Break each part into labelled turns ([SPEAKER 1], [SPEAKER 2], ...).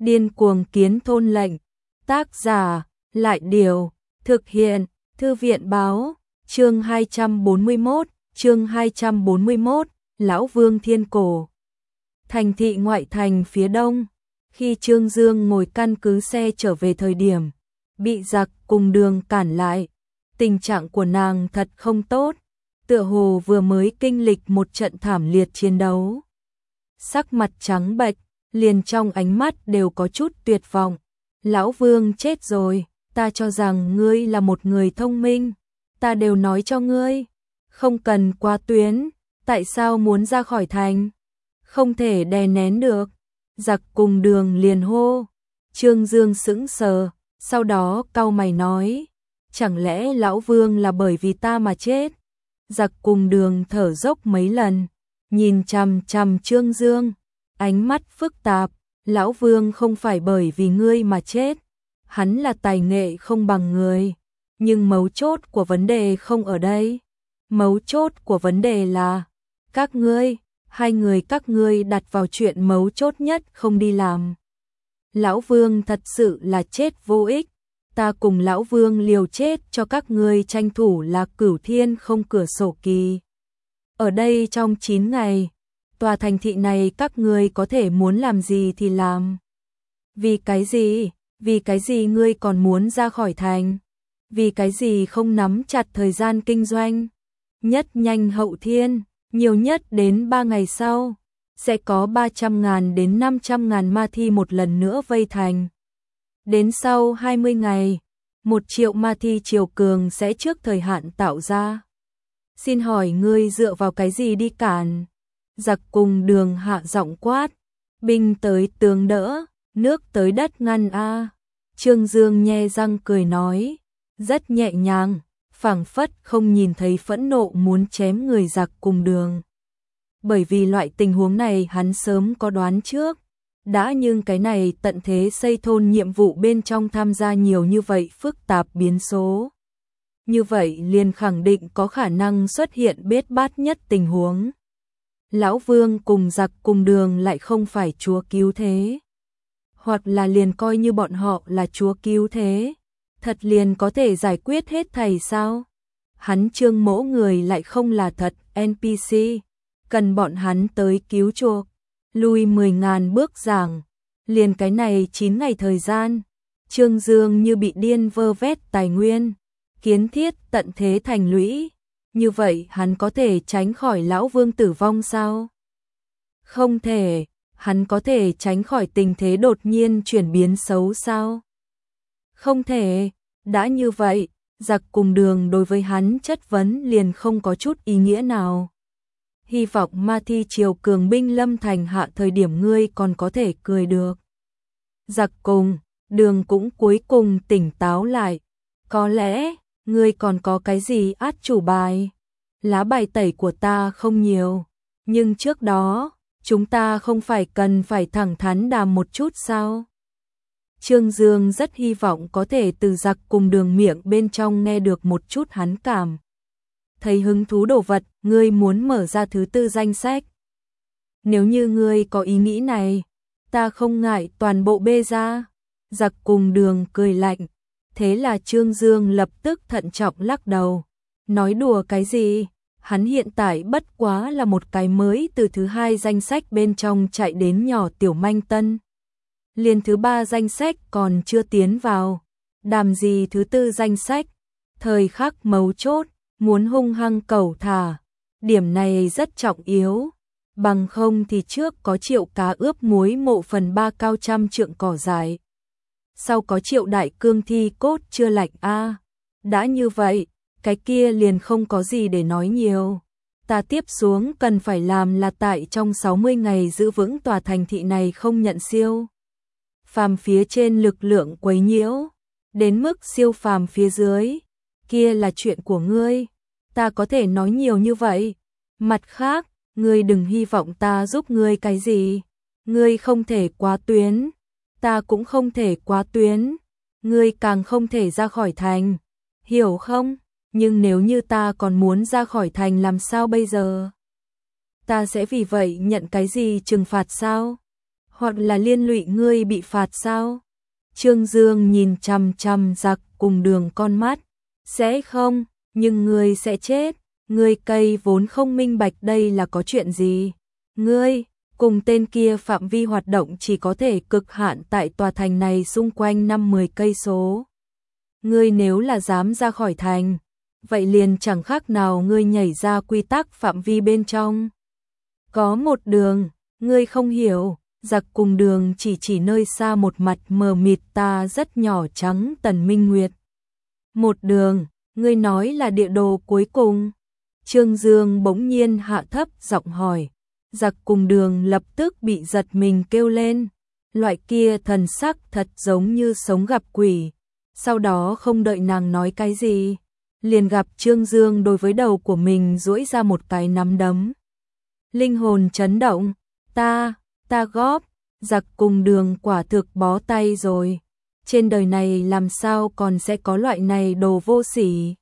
[SPEAKER 1] Điên cuồng kiến thôn lệnh. Tác giả, Lại Điều, thực hiện, Thư viện Báo, chương 241, Lão Vương Thiên Cổ. Thành thị ngoại thành phía đông, khi Trương Dương ngồi căn cứ xe trở về thời điểm, bị giặc cùng đường cản lại. Tình trạng của nàng thật không tốt, tựa hồ vừa mới kinh lịch một trận thảm liệt chiến đấu. Sắc mặt trắng bệch, liền trong ánh mắt đều có chút tuyệt vọng. Lão Vương chết rồi, ta cho rằng ngươi là một người thông minh, ta đều nói cho ngươi, không cần qua tuyến, tại sao muốn ra khỏi thành? Không thể đè nén được. Giặc cùng đường liền hô. Trương Dương sững sờ, sau đó cau mày nói, chẳng lẽ Lão Vương là bởi vì ta mà chết? Giặc cùng đường thở dốc mấy lần, nhìn chằm chằm Trương Dương, ánh mắt phức tạp. Lão Vương không phải bởi vì ngươi mà chết, hắn là tài nghệ không bằng người, nhưng mấu chốt của vấn đề không ở đây. Mấu chốt của vấn đề là các ngươi, hai người các ngươi đặt vào chuyện mấu chốt nhất không đi làm. Lão Vương thật sự là chết vô ích, ta cùng Lão Vương liều chết cho các ngươi tranh thủ là Cửu Thiên không cửa sổ kỳ. Ở đây trong 9 ngày, tòa thành thị này các ngươi có thể muốn làm gì thì làm. Vì cái gì? Vì cái gì ngươi còn muốn ra khỏi thành? Vì cái gì không nắm chặt thời gian kinh doanh? Nhất nhanh hậu thiên, nhiều nhất đến 3 ngày sau, sẽ có 300.000 đến 500.000 ma thi một lần nữa vây thành. Đến sau 20 ngày, 1 triệu ma thi triều cường sẽ trước thời hạn tạo ra. Xin hỏi ngươi dựa vào cái gì đi cản? Giặc cùng đường hạ giọng quát, binh tới tường đỡ, nước tới đất ngăn a. Trương Dương nhe răng cười nói, rất nhẹ nhàng, phảng phất không nhìn thấy phẫn nộ muốn chém người giặc cùng đường. Bởi vì loại tình huống này hắn sớm có đoán trước, đã nhưng cái này tận thế xây thôn nhiệm vụ bên trong tham gia nhiều như vậy phức tạp biến số. Như vậy liền khẳng định có khả năng xuất hiện bết bát nhất tình huống. Lão Vương cùng giặc cùng đường lại không phải chúa cứu thế. Hoặc là liền coi như bọn họ là chúa cứu thế, thật liền có thể giải quyết hết thảy sao? Hắn Trương Mỗ người lại không là thật NPC, cần bọn hắn tới cứu chuộc. Lui 10.000 bước giảng, liền cái này 9 ngày thời gian, Trương Dương như bị điên vơ vét tài nguyên, kiến thiết tận thế thành lũy. Như vậy hắn có thể tránh khỏi Lão Vương tử vong sao? Không thể. Hắn có thể tránh khỏi tình thế đột nhiên chuyển biến xấu sao? Không thể. Đã như vậy, giặc cùng đường đối với hắn chất vấn liền không có chút ý nghĩa nào. Hy vọng ma thi triều cường binh lâm thành hạ thời điểm ngươi còn có thể cười được. Giặc cùng đường cũng cuối cùng tỉnh táo lại. Có lẽ ngươi còn có cái gì át chủ bài? Lá bài tẩy của ta không nhiều, nhưng trước đó chúng ta không phải cần phải thẳng thắn đàm một chút sao? Trương Dương rất hy vọng có thể từ giặc cùng đường miệng bên trong nghe được một chút hắn cảm. Thấy hứng thú đồ vật, ngươi muốn mở ra thứ 4 danh sách. Nếu như ngươi có ý nghĩ này, ta không ngại toàn bộ bê ra. Giặc cùng đường cười lạnh. Thế là Trương Dương lập tức thận trọng lắc đầu. Nói đùa cái gì? Hắn hiện tại bất quá là một cái mới từ thứ 2 danh sách bên trong chạy đến nhỏ tiểu manh tân. Liền thứ 3 danh sách còn chưa tiến vào. Đàm gì thứ 4 danh sách? Thời khắc mấu chốt, muốn hung hăng cẩu thả. Điểm này rất trọng yếu. Bằng không thì trước có triệu cá ướp muối mộ phần 3 cao trăm trượng cỏ dại. Sau có triệu đại cương thi cốt chưa lạnh a. Đã như vậy, cái kia liền không có gì để nói nhiều. Ta tiếp xuống cần phải làm là tại trong 60 ngày giữ vững tòa thành thị này không nhận siêu phàm phía trên lực lượng quấy nhiễu, đến mức siêu phàm phía dưới, kia là chuyện của ngươi. Ta có thể nói nhiều như vậy. Mặt khác, ngươi đừng hy vọng ta giúp ngươi cái gì. Ngươi không thể quá tuyến, ta cũng không thể quá tuyến, ngươi càng không thể ra khỏi thành, hiểu không? Nhưng nếu như ta còn muốn ra khỏi thành làm sao bây giờ? Ta sẽ vì vậy nhận cái gì trừng phạt sao? hoặc là liên lụy ngươi bị phạt sao? Trương Dương nhìn chằm chằm Giặc Cùng Đường con mắt. Sẽ không, nhưng ngươi sẽ chết. Ngươi cây vốn không minh bạch đây là có chuyện gì. Ngươi, cùng tên kia phạm vi hoạt động chỉ có thể cực hạn tại tòa thành này xung quanh 5-10 cây số. Ngươi nếu là dám ra khỏi thành, vậy liền chẳng khác nào ngươi nhảy ra quy tắc phạm vi bên trong. Có một đường, ngươi không hiểu. Giặc Cùng Đường chỉ nơi xa một mặt mờ mịt ta rất nhỏ trắng Tần Minh Nguyệt. Một đường, ngươi nói là địa đồ cuối cùng. Trương Dương bỗng nhiên hạ thấp giọng hỏi. Giặc Cùng Đường lập tức bị giật mình kêu lên. Loại kia thần sắc thật giống như sống gặp quỷ. Sau đó không đợi nàng nói cái gì, liền gặp Trương Dương đối với đầu của mình duỗi ra một cái nắm đấm. Linh hồn chấn động, ta góp. Giặc Cùng Đường quả thực bó tay rồi. Trên đời này làm sao còn sẽ có loại này đồ vô sỉ.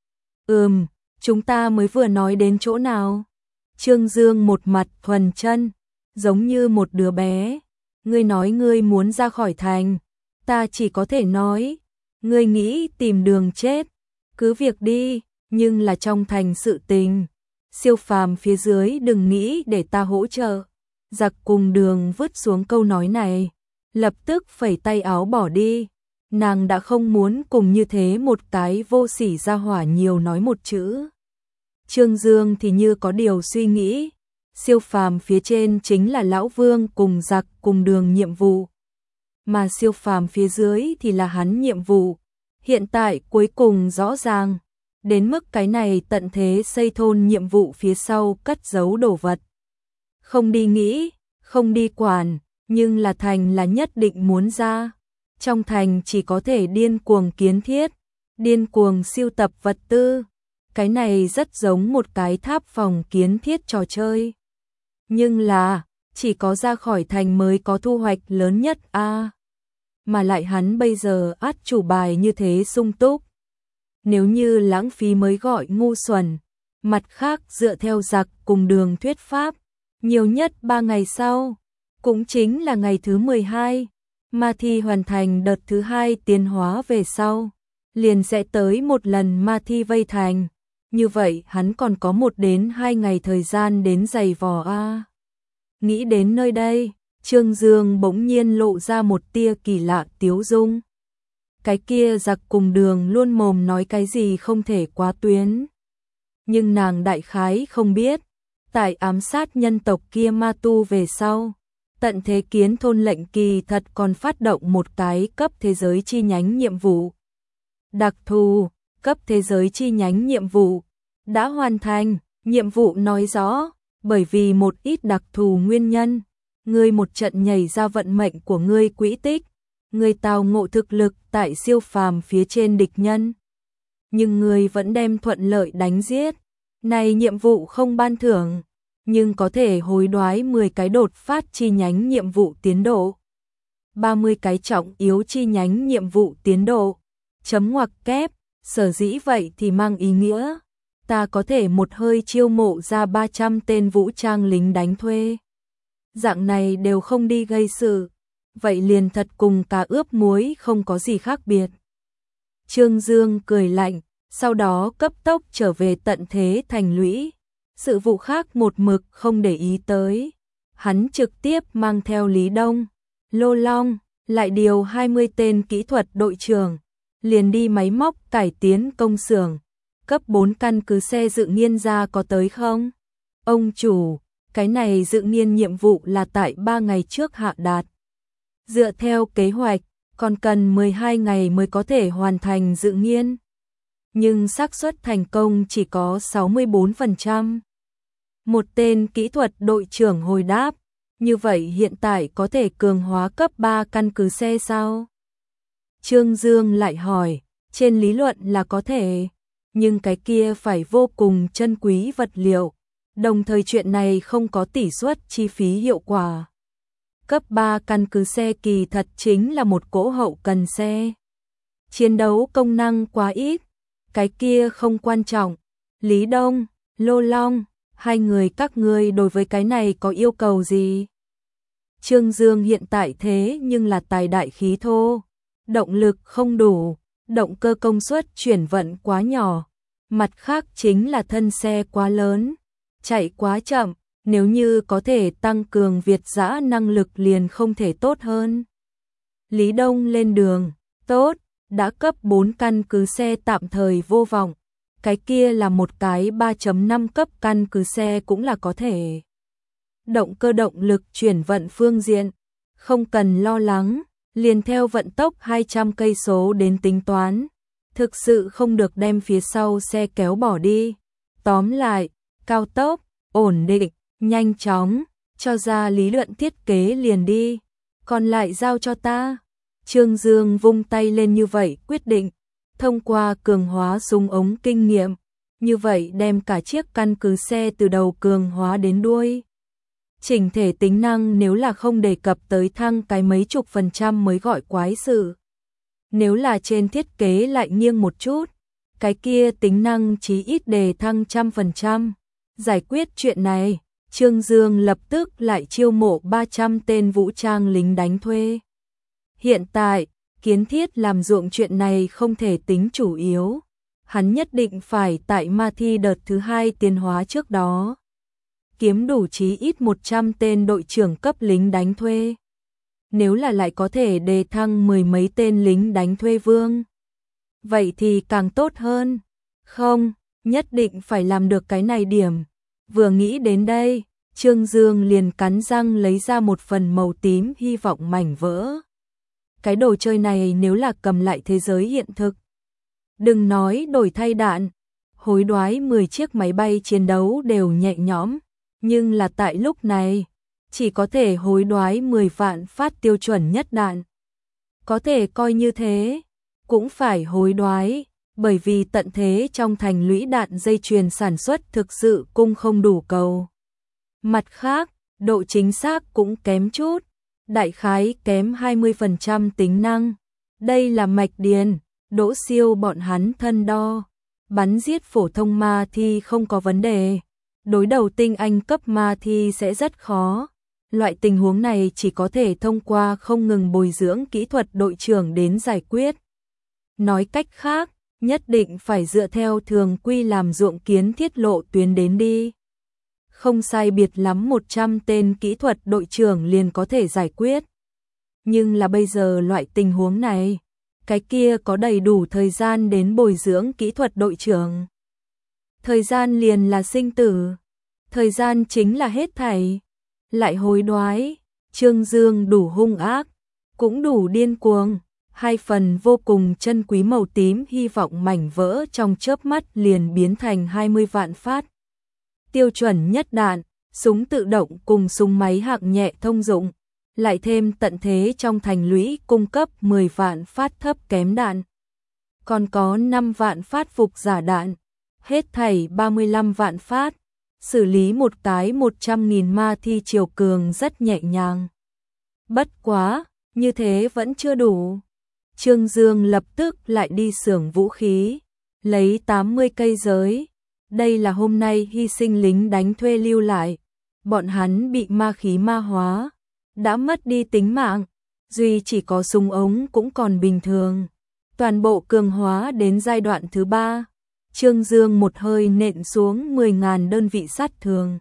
[SPEAKER 1] Chúng ta mới vừa nói đến chỗ nào? Trương Dương một mặt thuần chân, giống như một đứa bé. Ngươi nói ngươi muốn ra khỏi thành, ta chỉ có thể nói, ngươi nghĩ tìm đường chết, cứ việc đi, nhưng là trong thành sự tình. Siêu phàm phía dưới đừng nghĩ để ta hỗ trợ. Giặc Cùng Đường vứt xuống câu nói này, lập tức phẩy tay áo bỏ đi. Nàng đã không muốn cùng như thế một cái vô sỉ gia hỏa nhiều nói một chữ. Trương Dương thì như có điều suy nghĩ, siêu phàm phía trên chính là Lão Vương cùng Giặc Cùng Đường nhiệm vụ, mà siêu phàm phía dưới thì là hắn nhiệm vụ. Hiện tại cuối cùng rõ ràng, đến mức cái này tận thế xây thôn nhiệm vụ phía sau cất giấu đồ vật. Không đi nghĩ, không đi quản, nhưng là thành là nhất định muốn ra. Trong thành chỉ có thể điên cuồng kiến thiết, điên cuồng sưu tập vật tư. Cái này rất giống một cái tháp phòng kiến thiết trò chơi. Nhưng là, chỉ có ra khỏi thành mới có thu hoạch lớn nhất a. Mà lại hắn bây giờ át chủ bài như thế sung túc. Nếu như lãng phí mới gọi ngu xuẩn. Mặt khác dựa theo Giặc Cùng Đường thuyết pháp, nhiều nhất 3 ngày sau, cũng chính là ngày thứ 12, ma thi hoàn thành đợt thứ 2 tiến hóa về sau, liền sẽ tới một lần ma thi vây thành. Như vậy hắn còn có 1 đến 2 ngày thời gian đến giày vò a. Nghĩ đến nơi đây, Trương Dương bỗng nhiên lộ ra một tia kỳ lạ tiếu dung. Cái kia Giặc Cùng Đường luôn mồm nói cái gì không thể quá tuyến. Nhưng nàng đại khái không biết, tại ám sát nhân tộc kia ma tu về sau, tận thế kiến thôn lệnh kỳ thật còn phát động một cái cấp thế giới chi nhánh nhiệm vụ. Đặc thù, cấp thế giới chi nhánh nhiệm vụ đã hoàn thành. Nhiệm vụ nói rõ, bởi vì một ít đặc thù nguyên nhân, ngươi một trận nhảy ra vận mệnh của ngươi quỹ tích, ngươi tao ngộ thực lực tại siêu phàm phía trên địch nhân. Nhưng ngươi vẫn đem thuận lợi đánh giết. Này nhiệm vụ không ban thưởng, nhưng có thể hối đoái 10 cái đột phát chi nhánh nhiệm vụ tiến độ, 30 cái trọng yếu chi nhánh nhiệm vụ tiến độ. Chấm ngoặc kép, sở dĩ vậy thì mang ý nghĩa, ta có thể một hơi chiêu mộ ra 300 tên vũ trang lính đánh thuê. Dạng này đều không đi gây sự, vậy liền thật cùng cá ướp muối không có gì khác biệt. Trương Dương cười lạnh, sau đó cấp tốc trở về tận thế thành lũy. Sự vụ khác một mực không để ý tới. Hắn trực tiếp mang theo Lý Đông, Lô Long, lại điều 20 tên kỹ thuật đội trưởng, liền đi máy móc cải tiến công xưởng. Cấp 4 căn cứ xe dự nghiên ra có tới không? Ông chủ, cái này dự nghiên nhiệm vụ là tại 3 ngày trước hạ đạt. Dựa theo kế hoạch, còn cần 12 ngày mới có thể hoàn thành dự nghiên. Nhưng xác suất thành công chỉ có 64%. Một tên kỹ thuật đội trưởng hồi đáp, như vậy hiện tại có thể cường hóa cấp 3 căn cứ xe sao? Trương Dương lại hỏi, trên lý luận là có thể, nhưng cái kia phải vô cùng chân quý vật liệu, đồng thời chuyện này không có tỷ suất chi phí hiệu quả. Cấp 3 căn cứ xe kỳ thật chính là một cỗ hậu cần xe. Chiến đấu công năng quá ít, cái kia không quan trọng. Lý Đông, Lô Long, hai người các ngươi đối với cái này có yêu cầu gì? Trương Dương hiện tại thế nhưng là tài đại khí thô, động lực không đủ, động cơ công suất chuyển vận quá nhỏ, mặt khác chính là thân xe quá lớn, chạy quá chậm, nếu như có thể tăng cường Việt dã năng lực liền không thể tốt hơn. Lý Đông lên đường, tốt, đã cấp 4 căn cứ xe tạm thời vô vọng, cái kia là một cái 3.5 cấp căn cứ xe cũng là có thể. Động cơ động lực chuyển vận phương diện, không cần lo lắng, liền theo vận tốc 200 cây số đến tính toán, thực sự không được đem phía sau xe kéo bỏ đi. Tóm lại, cao tốc, ổn định, nhanh chóng, cho ra lý luận thiết kế liền đi, còn lại giao cho ta. Trương Dương vung tay lên như vậy quyết định, thông qua cường hóa súng ống kinh nghiệm, như vậy đem cả chiếc căn cứ xe từ đầu cường hóa đến đuôi. Chỉnh thể tính năng nếu là không đề cập tới thăng cái mấy chục % mới gọi quái sự. Nếu là trên thiết kế lại nghiêng một chút, cái kia tính năng chí ít đề thăng 100%. Giải quyết chuyện này, Trương Dương lập tức lại chiêu mộ 300 tên vũ trang lính đánh thuê. Hiện tại, kiến thiết làm ruộng chuyện này không thể tính chủ yếu. Hắn nhất định phải tại ma thi đợt thứ 2 tiến hóa trước đó kiếm đủ chí ít 100 tên đội trưởng cấp lính đánh thuê. Nếu là lại có thể đề thăng 10 mấy tên lính đánh thuê vương, vậy thì càng tốt hơn. Không, nhất định phải làm được cái này điểm. Vừa nghĩ đến đây, Trương Dương liền cắn răng lấy ra một phần màu tím hy vọng mảnh vỡ. Cái đồ chơi này nếu là cầm lại thế giới hiện thực, đừng nói đổi thay đạn, hối đoái 10 chiếc máy bay chiến đấu đều nhẹ nhõm, nhưng là tại lúc này, chỉ có thể hối đoái 10 vạn phát tiêu chuẩn nhất đạn. Có thể coi như thế, cũng phải hối đoái, bởi vì tận thế trong thành lũy đạn dây chuyền sản xuất thực sự cung không đủ cầu. Mặt khác, độ chính xác cũng kém chút, đại khái kém 20% tính năng. Đây là mạch điền, Đỗ Siêu bọn hắn thân đo, bắn giết phổ thông ma thi không có vấn đề, đối đầu tinh anh cấp ma thi sẽ rất khó. Loại tình huống này chỉ có thể thông qua không ngừng bồi dưỡng kỹ thuật đội trưởng đến giải quyết. Nói cách khác, nhất định phải dựa theo thường quy làm ruộng kiến thiết lộ tuyến đến đi. Không sai biệt lắm 100 tên kỹ thuật đội trưởng liền có thể giải quyết. Nhưng là bây giờ loại tình huống này, cái kia có đầy đủ thời gian đến bồi dưỡng kỹ thuật đội trưởng. Thời gian liền là sinh tử, thời gian chính là hết thảy. Lại hối đoái, Trương Dương đủ hung ác, cũng đủ điên cuồng. 2 phần vô cùng chân quý màu tím hy vọng mảnh vỡ trong chớp mắt liền biến thành 20 vạn phát. Tiêu chuẩn nhất đạn, súng tự động cùng súng máy hạng nhẹ thông dụng, lại thêm tận thế trong thành lũy cung cấp 10 vạn phát thấp kém đạn. Còn có 5 vạn phát phục giả đạn, hết thảy 35 vạn phát, xử lý một cái 100.000 ma thi triều cường rất nhẹ nhàng. Bất quá, như thế vẫn chưa đủ. Trương Dương lập tức lại đi xưởng vũ khí, lấy 80 cây giới. Đây là hôm nay hy sinh lính đánh thuê lưu lại. Bọn hắn bị ma khí ma hóa, đã mất đi tính mạng, duy chỉ có súng ống cũng còn bình thường. Toàn bộ cường hóa đến giai đoạn thứ 3. Trương Dương một hơi nện xuống 10.000 đơn vị sát thường,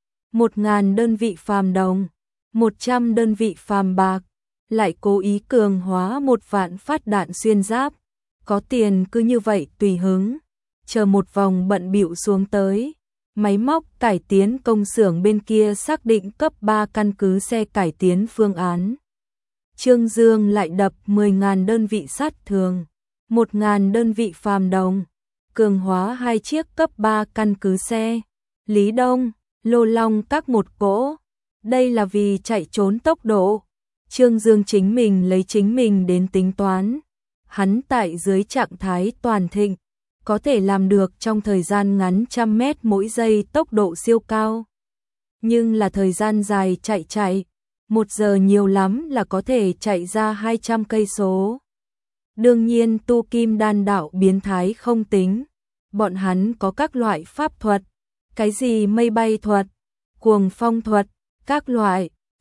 [SPEAKER 1] 1.000 đơn vị phàm đồng, 100 đơn vị phàm bạc, lại cố ý cường hóa 1 vạn phát đạn xuyên giáp. Có tiền cứ như vậy tùy hứng, chờ một vòng bận bịu xuống tới. Máy móc cải tiến công xưởng bên kia xác định cấp 3 căn cứ xe cải tiến phương án. Trương Dương lại đập 10.000 đơn vị sát thường, 1.000 đơn vị phàm đồng, cường hóa 2 chiếc cấp 3 căn cứ xe. Lý Đông, Lô Long các một cỗ. Đây là vì chạy trốn tốc độ. Trương Dương chính mình lấy chính mình đến tính toán. Hắn tại dưới trạng thái toàn thịnh, có thể làm được trong thời gian ngắn 100 mét mỗi giây tốc độ siêu cao. Nhưng là thời gian dài chạy, 1 giờ nhiều lắm là có thể chạy ra 200 cây số. Đương nhiên tu kim đan đạo biến thái không tính. Bọn hắn có các loại pháp thuật, cái gì mây bay thuật, cuồng phong thuật, các loại,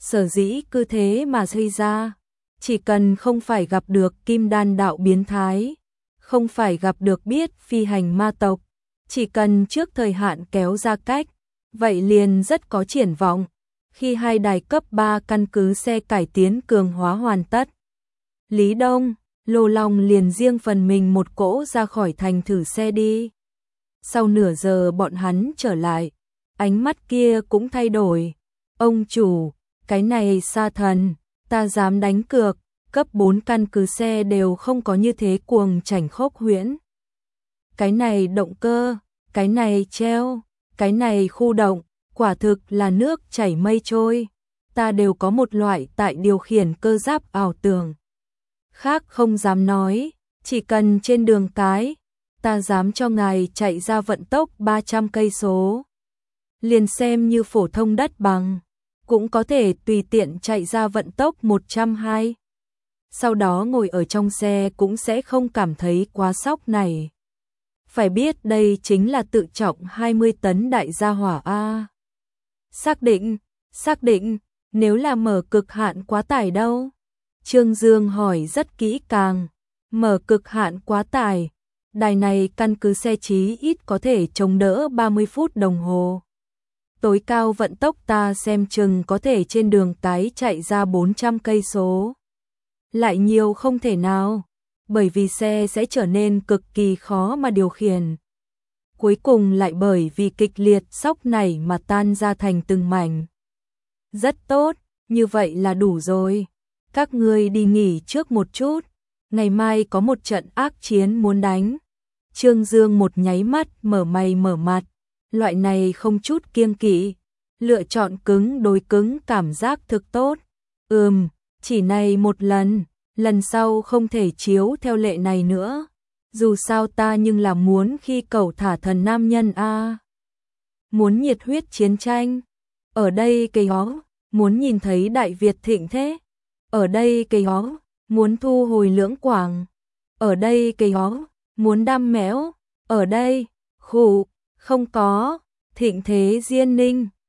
[SPEAKER 1] sở dĩ cứ thế mà xây ra. Chỉ cần không phải gặp được kim đan đạo biến thái, không phải gặp được biết phi hành ma tộc, chỉ cần trước thời hạn kéo ra cách, vậy liền rất có triển vọng. Khi hai đài cấp 3 căn cứ xe cải tiến cường hóa hoàn tất, Lý Đông, Lô Long liền riêng phần mình một cỗ ra khỏi thành thử xe đi. Sau nửa giờ bọn hắn trở lại, ánh mắt kia cũng thay đổi. Ông chủ, cái này sa thần, ta dám đánh cược, cấp 4 căn cứ xe đều không có như thế cuồng chảnh khốc huyễn. Cái này động cơ, cái này treo, cái này khu động, quả thực là nước chảy mây trôi. Ta đều có một loại tại điều khiển cơ giáp ảo tưởng. Khác không dám nói, chỉ cần trên đường cái, ta dám cho ngài chạy ra vận tốc 300 cây số. Liền xem như phổ thông đất bằng, cũng có thể tùy tiện chạy ra vận tốc 120. Sau đó ngồi ở trong xe cũng sẽ không cảm thấy quá sốc này. Phải biết đây chính là tự trọng 20 tấn đại gia hỏa A. Xác định, nếu là mở cực hạn quá tải đâu? Trương Dương hỏi rất kỹ càng, mở cực hạn quá tải, đài này căn cứ xe chí ít có thể chống đỡ 30 phút đồng hồ. Tối cao vận tốc ta xem chừng có thể trên đường cái chạy ra 400 cây số. Lại nhiều không thể nào, bởi vì xe sẽ trở nên cực kỳ khó mà điều khiển. Cuối cùng lại bởi vì kịch liệt sốc này mà tan ra thành từng mảnh. Rất tốt, như vậy là đủ rồi. Các ngươi đi nghỉ trước một chút, ngày mai có một trận ác chiến muốn đánh. Trương Dương một nháy mắt mở mày mở mặt, loại này không chút kiêng kỵ, lựa chọn cứng đối cứng cảm giác thực tốt. Chỉ này một lần sau không thể chiếu theo lệ này nữa. Dù sao ta nhưng là muốn khi cầu thả thần nam nhân a. Muốn nhiệt huyết chiến tranh. Ở đây cây hó, muốn nhìn thấy Đại Việt thịnh thế. Ở đây cây hó, muốn thu hồi Lưỡng Quảng. Ở đây cây hó, muốn đam mẽo. Ở đây, không có, thịnh thế Diên Ninh.